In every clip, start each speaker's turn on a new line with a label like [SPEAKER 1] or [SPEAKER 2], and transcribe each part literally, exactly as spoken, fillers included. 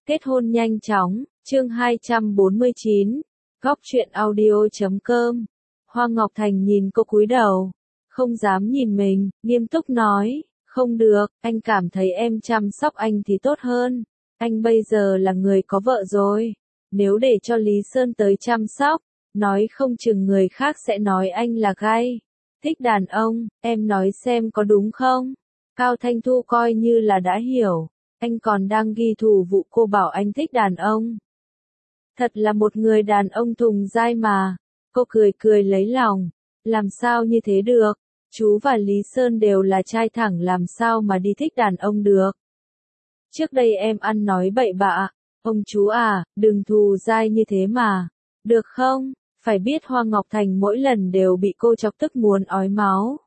[SPEAKER 1] Kết hôn nhanh chóng, chương hai trăm bốn mươi chín, Góc truyện audio chấm com. Hoa Ngọc Thành nhìn cô cúi đầu, không dám nhìn mình, nghiêm túc nói, không được, anh cảm thấy em chăm sóc anh thì tốt hơn. Anh bây giờ là người có vợ rồi, nếu để cho Lý Sơn tới chăm sóc, nói không chừng người khác sẽ nói anh là gay. Thích đàn ông, em nói xem có đúng không? Cao Thanh Thu coi như là đã hiểu, anh còn đang ghi thù vụ cô bảo anh thích đàn ông. Thật là một người đàn ông thùng dai mà, cô cười cười lấy lòng, làm sao như thế được, chú và Lý Sơn đều là trai thẳng làm sao mà đi thích đàn ông được. Trước đây em ăn nói bậy bạ, ông chú à, đừng thù dai như thế mà, được không? Phải biết Hoa Ngọc Thành mỗi lần đều bị cô chọc tức muốn ói máu.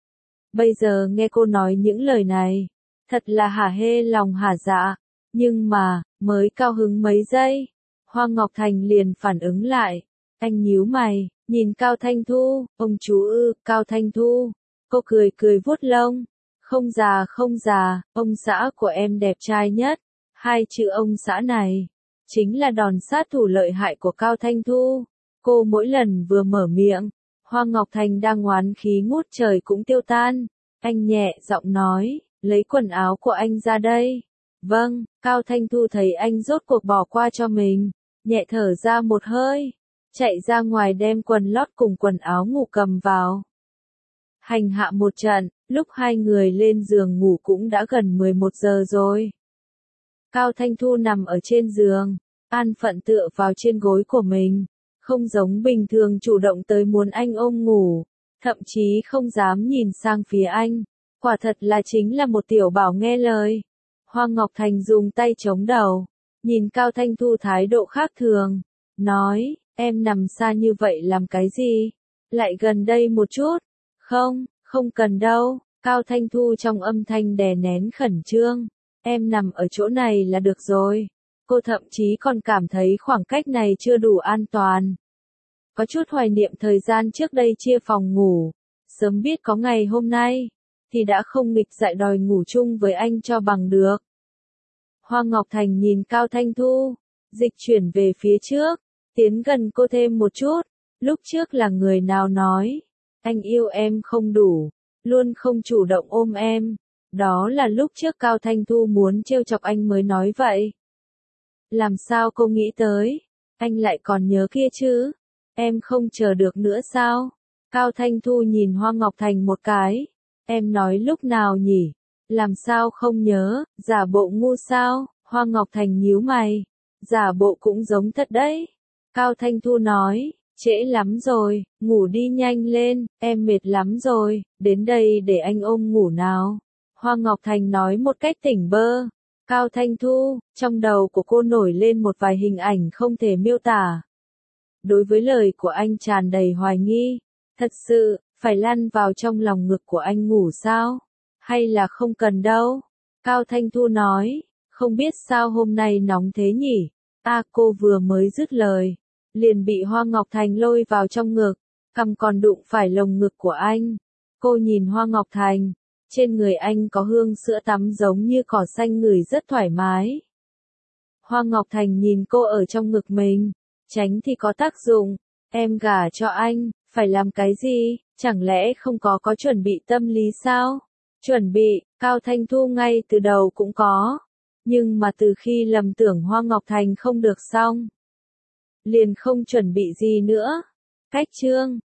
[SPEAKER 1] Bây giờ nghe cô nói những lời này, thật là hả hê lòng hả dạ, nhưng mà, mới cao hứng mấy giây, Hoa Ngọc Thành liền phản ứng lại, anh nhíu mày, nhìn Cao Thanh Thu, ông chú ư, Cao Thanh Thu, cô cười cười vuốt lông, không già không già, ông xã của em đẹp trai nhất, hai chữ ông xã này, chính là đòn sát thủ lợi hại của Cao Thanh Thu. Cô mỗi lần vừa mở miệng, Hoa Ngọc Thành đang oán khí ngút trời cũng tiêu tan. Anh nhẹ giọng nói, lấy quần áo của anh ra đây. Vâng, Cao Thanh Thu thấy anh rốt cuộc bỏ qua cho mình, nhẹ thở ra một hơi, chạy ra ngoài đem quần lót cùng quần áo ngủ cầm vào. Hành hạ một trận, lúc hai người lên giường ngủ cũng đã gần mười một giờ rồi. Cao Thanh Thu nằm ở trên giường, an phận tựa vào trên gối của mình. Không giống bình thường chủ động tới muốn anh ôm ngủ, thậm chí không dám nhìn sang phía anh, quả thật là chính là một tiểu bảo nghe lời. Hoa Ngọc Thành dùng tay chống đầu, nhìn Cao Thanh Thu thái độ khác thường, nói, em nằm xa như vậy làm cái gì? Lại gần đây một chút. Không, không cần đâu, Cao Thanh Thu trong âm thanh đè nén khẩn trương, em nằm ở chỗ này là được rồi. Cô thậm chí còn cảm thấy khoảng cách này chưa đủ an toàn. Có chút hoài niệm thời gian trước đây chia phòng ngủ, sớm biết có ngày hôm nay, thì đã không nghịch dại đòi ngủ chung với anh cho bằng được. Hoa Ngọc Thành nhìn Cao Thanh Thu, dịch chuyển về phía trước, tiến gần cô thêm một chút, lúc trước là người nào nói, anh yêu em không đủ, luôn không chủ động ôm em, đó là lúc trước Cao Thanh Thu muốn trêu chọc anh mới nói vậy. Làm sao cô nghĩ tới, anh lại còn nhớ kia chứ, em không chờ được nữa sao? Cao Thanh Thu nhìn Hoa Ngọc Thành một cái, em nói lúc nào nhỉ? Làm sao không nhớ, giả bộ ngu sao? Hoa Ngọc Thành nhíu mày, giả bộ cũng giống thật đấy. Cao Thanh Thu nói, trễ lắm rồi, ngủ đi nhanh lên, em mệt lắm rồi, đến đây để anh ôm ngủ nào. Hoa Ngọc Thành nói một cách tỉnh bơ. Cao Thanh Thu, trong đầu của cô nổi lên một vài hình ảnh không thể miêu tả. Đối với lời của anh tràn đầy hoài nghi, thật sự, phải lăn vào trong lòng ngực của anh ngủ sao? Hay là không cần đâu? Cao Thanh Thu nói, không biết sao hôm nay nóng thế nhỉ? À cô vừa mới dứt lời, liền bị Hoa Ngọc Thành lôi vào trong ngực, cằm còn đụng phải lồng ngực của anh. Cô nhìn Hoa Ngọc Thành. Trên người anh có hương sữa tắm giống như cỏ xanh ngửi rất thoải mái. Hoa Ngọc Thành nhìn cô ở trong ngực mình, tránh thì có tác dụng, em gả cho anh, phải làm cái gì, chẳng lẽ không có có chuẩn bị tâm lý sao? Chuẩn bị, Cao Thanh Thu ngay từ đầu cũng có, nhưng mà từ khi lầm tưởng Hoa Ngọc Thành không được xong, liền không chuẩn bị gì nữa. Cách chương